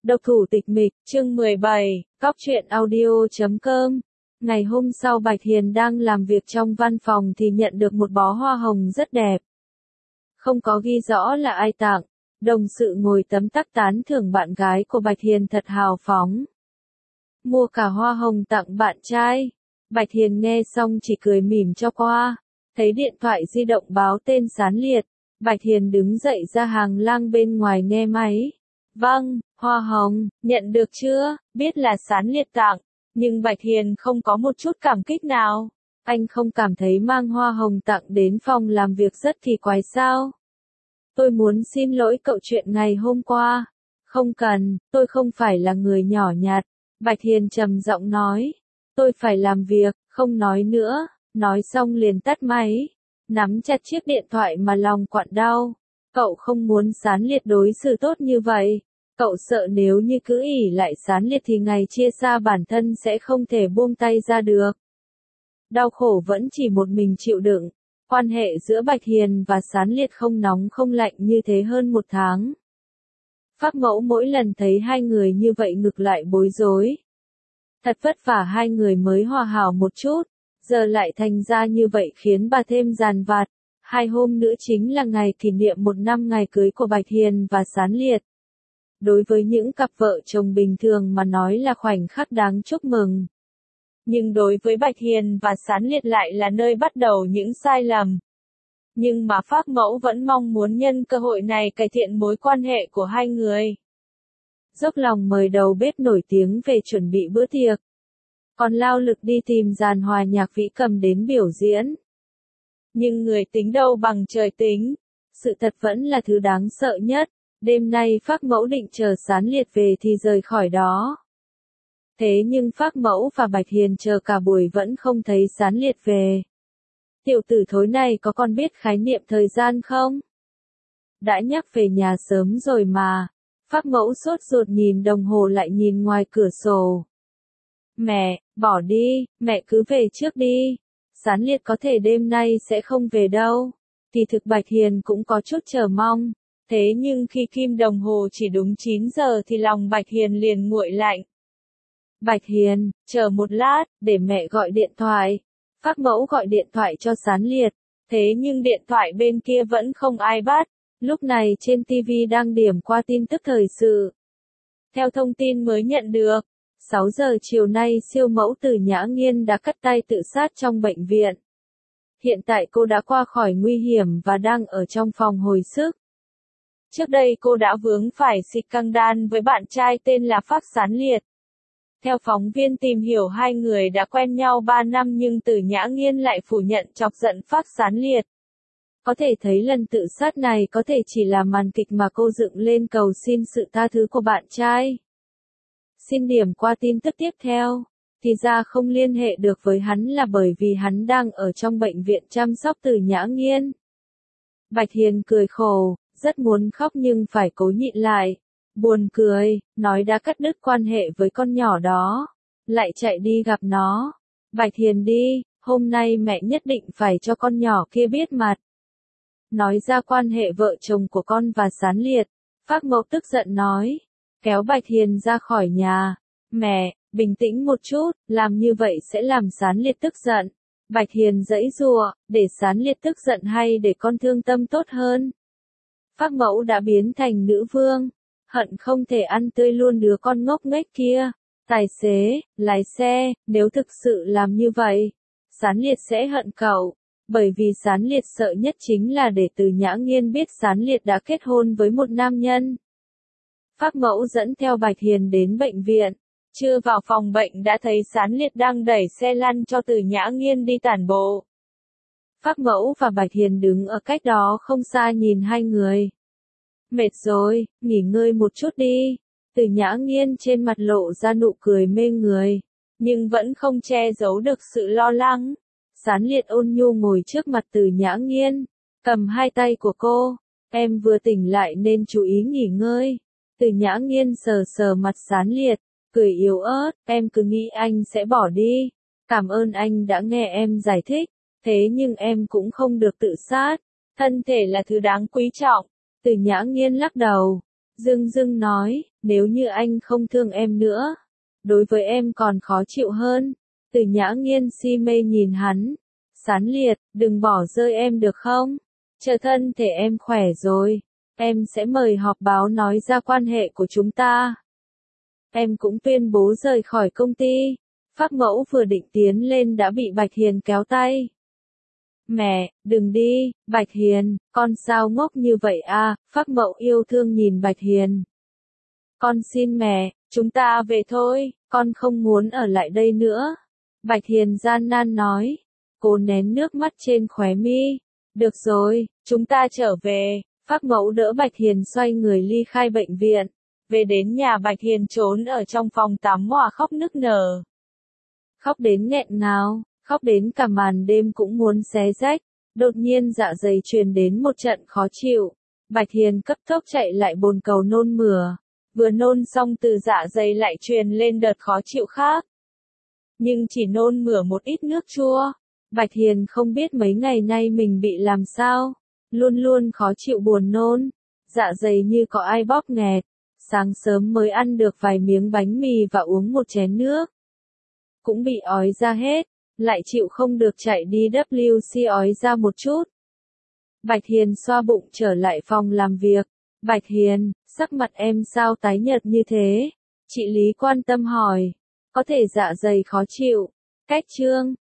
Độc thủ tịch mịch, chương 17, cóc truyện audio.com. Ngày hôm sau Bạch Hiền đang làm việc trong văn phòng thì nhận được một bó hoa hồng rất đẹp. Không có ghi rõ là ai tặng, đồng sự ngồi tấm tắc tán thưởng bạn gái của Bạch Hiền thật hào phóng. Mua cả hoa hồng tặng bạn trai. Bạch Hiền nghe xong chỉ cười mỉm cho qua. Thấy điện thoại di động báo tên Sán Liệt, Bạch Hiền đứng dậy ra hàng lang bên ngoài nghe máy. Vâng, hoa hồng, nhận được chưa, biết là Sán Liệt tặng, nhưng Bạch Hiền không có một chút cảm kích nào. Anh không cảm thấy mang hoa hồng tặng đến phòng làm việc rất kỳ quái sao? Tôi muốn xin lỗi cậu chuyện ngày hôm qua. Không cần, tôi không phải là người nhỏ nhặt. Bạch Hiền trầm giọng nói. Tôi phải làm việc, không nói nữa. Nói xong liền tắt máy. Nắm chặt chiếc điện thoại mà lòng quặn đau. Cậu không muốn Sán Liệt đối xử tốt như vậy. Cậu sợ nếu như cứ ỷ lại Sán Liệt thì ngày chia xa bản thân sẽ không thể buông tay ra được. Đau khổ vẫn chỉ một mình chịu đựng. Quan hệ giữa Bạch Hiền và Sán Liệt không nóng không lạnh như thế hơn một tháng. Phác Mẫu mỗi lần thấy hai người như vậy ngược lại bối rối. Thật vất vả hai người mới hòa hảo một chút, giờ lại thành ra như vậy khiến bà thêm dằn vặt. 2 hôm nữa chính là ngày kỷ niệm 1 năm ngày cưới của Bạch Hiền và Sán Liệt. Đối với những cặp vợ chồng bình thường mà nói là khoảnh khắc đáng chúc mừng. Nhưng đối với Bạch Hiền và Sán Liệt lại là nơi bắt đầu những sai lầm. Nhưng mà Phác Mẫu vẫn mong muốn nhân cơ hội này cải thiện mối quan hệ của hai người. Dốc lòng mời đầu bếp nổi tiếng về chuẩn bị bữa tiệc. Còn lao lực đi tìm dàn hòa nhạc Vĩ Cầm đến biểu diễn. Nhưng người tính đâu bằng trời tính. Sự thật vẫn là thứ đáng sợ nhất. Đêm nay Phác Mẫu định chờ Sán Liệt về thì rời khỏi đó. Thế nhưng Phác Mẫu và Bạch Hiền chờ cả buổi vẫn không thấy Sán Liệt về. Tiểu tử thối này có còn biết khái niệm thời gian không? Đã nhắc về nhà sớm rồi mà. Phác Mẫu sốt ruột nhìn đồng hồ lại nhìn ngoài cửa sổ. Mẹ, bỏ đi, mẹ cứ về trước đi. Sán Liệt có thể đêm nay sẽ không về đâu. Thì thực Bạch Hiền cũng có chút chờ mong. Thế nhưng khi kim đồng hồ chỉ đúng 9 giờ thì lòng Bạch Hiền liền nguội lạnh. Bạch Hiền, chờ một lát, để mẹ gọi điện thoại. Phác Mẫu gọi điện thoại cho Sán Liệt. Thế nhưng điện thoại bên kia vẫn không ai bắt. Lúc này trên TV đang điểm qua tin tức thời sự. Theo thông tin mới nhận được, 6 giờ chiều nay siêu mẫu Từ Nhã Nghiên đã cắt tay tự sát trong bệnh viện. Hiện tại cô đã qua khỏi nguy hiểm và đang ở trong phòng hồi sức. Trước đây cô đã vướng phải scandal với bạn trai tên là Phác Sán Liệt. Theo phóng viên tìm hiểu hai người đã quen nhau 3 năm nhưng Từ Nhã Nghiên lại phủ nhận chọc giận Phác Sán Liệt. Có thể thấy lần tự sát này có thể chỉ là màn kịch mà cô dựng lên cầu xin sự tha thứ của bạn trai. Xin điểm qua tin tức tiếp theo. Thì ra không liên hệ được với hắn là bởi vì hắn đang ở trong bệnh viện chăm sóc Từ Nhã Nghiên. Bạch Hiền cười khổ, rất muốn khóc nhưng phải cố nhịn lại. Buồn cười, nói đã cắt đứt quan hệ với con nhỏ đó. Lại chạy đi gặp nó. Bạch Hiền đi, hôm nay mẹ nhất định phải cho con nhỏ kia biết mặt. Nói ra quan hệ vợ chồng của con và Sán Liệt. Phác Mẫu tức giận nói. Kéo Bạch Hiền ra khỏi nhà. Mẹ, bình tĩnh một chút, làm như vậy sẽ làm Sán Liệt tức giận. Bạch Hiền giãy giụa, để Sán Liệt tức giận hay để con thương tâm tốt hơn. Phác Mẫu đã biến thành nữ vương. Hận không thể ăn tươi luôn đứa con ngốc nghếch kia. Tài xế, lái xe, nếu thực sự làm như vậy, Sán Liệt sẽ hận cậu. Bởi vì Sán Liệt sợ nhất chính là để Từ Nhã Nghiên biết Sán Liệt đã kết hôn với một nam nhân. Phác Mẫu dẫn theo Bạch Hiền đến bệnh viện. Chưa vào phòng bệnh đã thấy Sán Liệt đang đẩy xe lăn cho Từ Nhã Nghiên đi tản bộ. Phác Mẫu và Bạch Hiền đứng ở cách đó không xa nhìn hai người. Mệt rồi, nghỉ ngơi một chút đi. Từ Nhã Nghiên trên mặt lộ ra nụ cười mê người, nhưng vẫn không che giấu được sự lo lắng. Sán Liệt ôn nhu ngồi trước mặt Từ Nhã Nghiên, cầm hai tay của cô. Em vừa tỉnh lại nên chú ý nghỉ ngơi. Từ Nhã Nghiên sờ sờ mặt Sán Liệt, cười yếu ớt. Em cứ nghĩ anh sẽ bỏ đi. Cảm ơn anh đã nghe em giải thích. Thế nhưng em cũng không được tự sát. Thân thể là thứ đáng quý trọng. Từ Nhã Nghiên lắc đầu. Dương Dương nói, nếu như anh không thương em nữa, đối với em còn khó chịu hơn. Từ Nhã Nghiên si mê nhìn hắn. Sán Liệt, đừng bỏ rơi em được không? Chờ thân thể em khỏe rồi, em sẽ mời họp báo nói ra quan hệ của chúng ta. Em cũng tuyên bố rời khỏi công ty. Phác Mẫu vừa định tiến lên đã bị Bạch Hiền kéo tay. Mẹ, đừng đi, Bạch Hiền, con sao ngốc như vậy à? Phác Mẫu yêu thương nhìn Bạch Hiền. Con xin mẹ, chúng ta về thôi, con không muốn ở lại đây nữa. Bạch Hiền gian nan nói. Cô nén nước mắt trên khóe mi. Được rồi, chúng ta trở về. Phác Mẫu đỡ Bạch Hiền xoay người ly khai bệnh viện. Về đến nhà Bạch Hiền trốn ở trong phòng tắm mà khóc nức nở. Khóc đến nghẹn ngào, khóc đến cả màn đêm cũng muốn xé rách. Đột nhiên dạ dày truyền đến một trận khó chịu. Bạch Hiền cấp tốc chạy lại bồn cầu nôn mửa. Vừa nôn xong từ dạ dày lại truyền lên đợt khó chịu khác. Nhưng chỉ nôn mửa một ít nước chua. Bạch Hiền không biết mấy ngày nay mình bị làm sao. Luôn luôn khó chịu buồn nôn. Dạ dày như có ai bóp nghẹt. Sáng sớm mới ăn được vài miếng bánh mì và uống một chén nước. Cũng bị ói ra hết. Lại chịu không được chạy đi WC ói ra một chút. Bạch Hiền xoa bụng trở lại phòng làm việc. Bạch Hiền, sắc mặt em sao tái nhợt như thế? Chị Lý quan tâm hỏi. Có thể dạ dày khó chịu. Cách chương.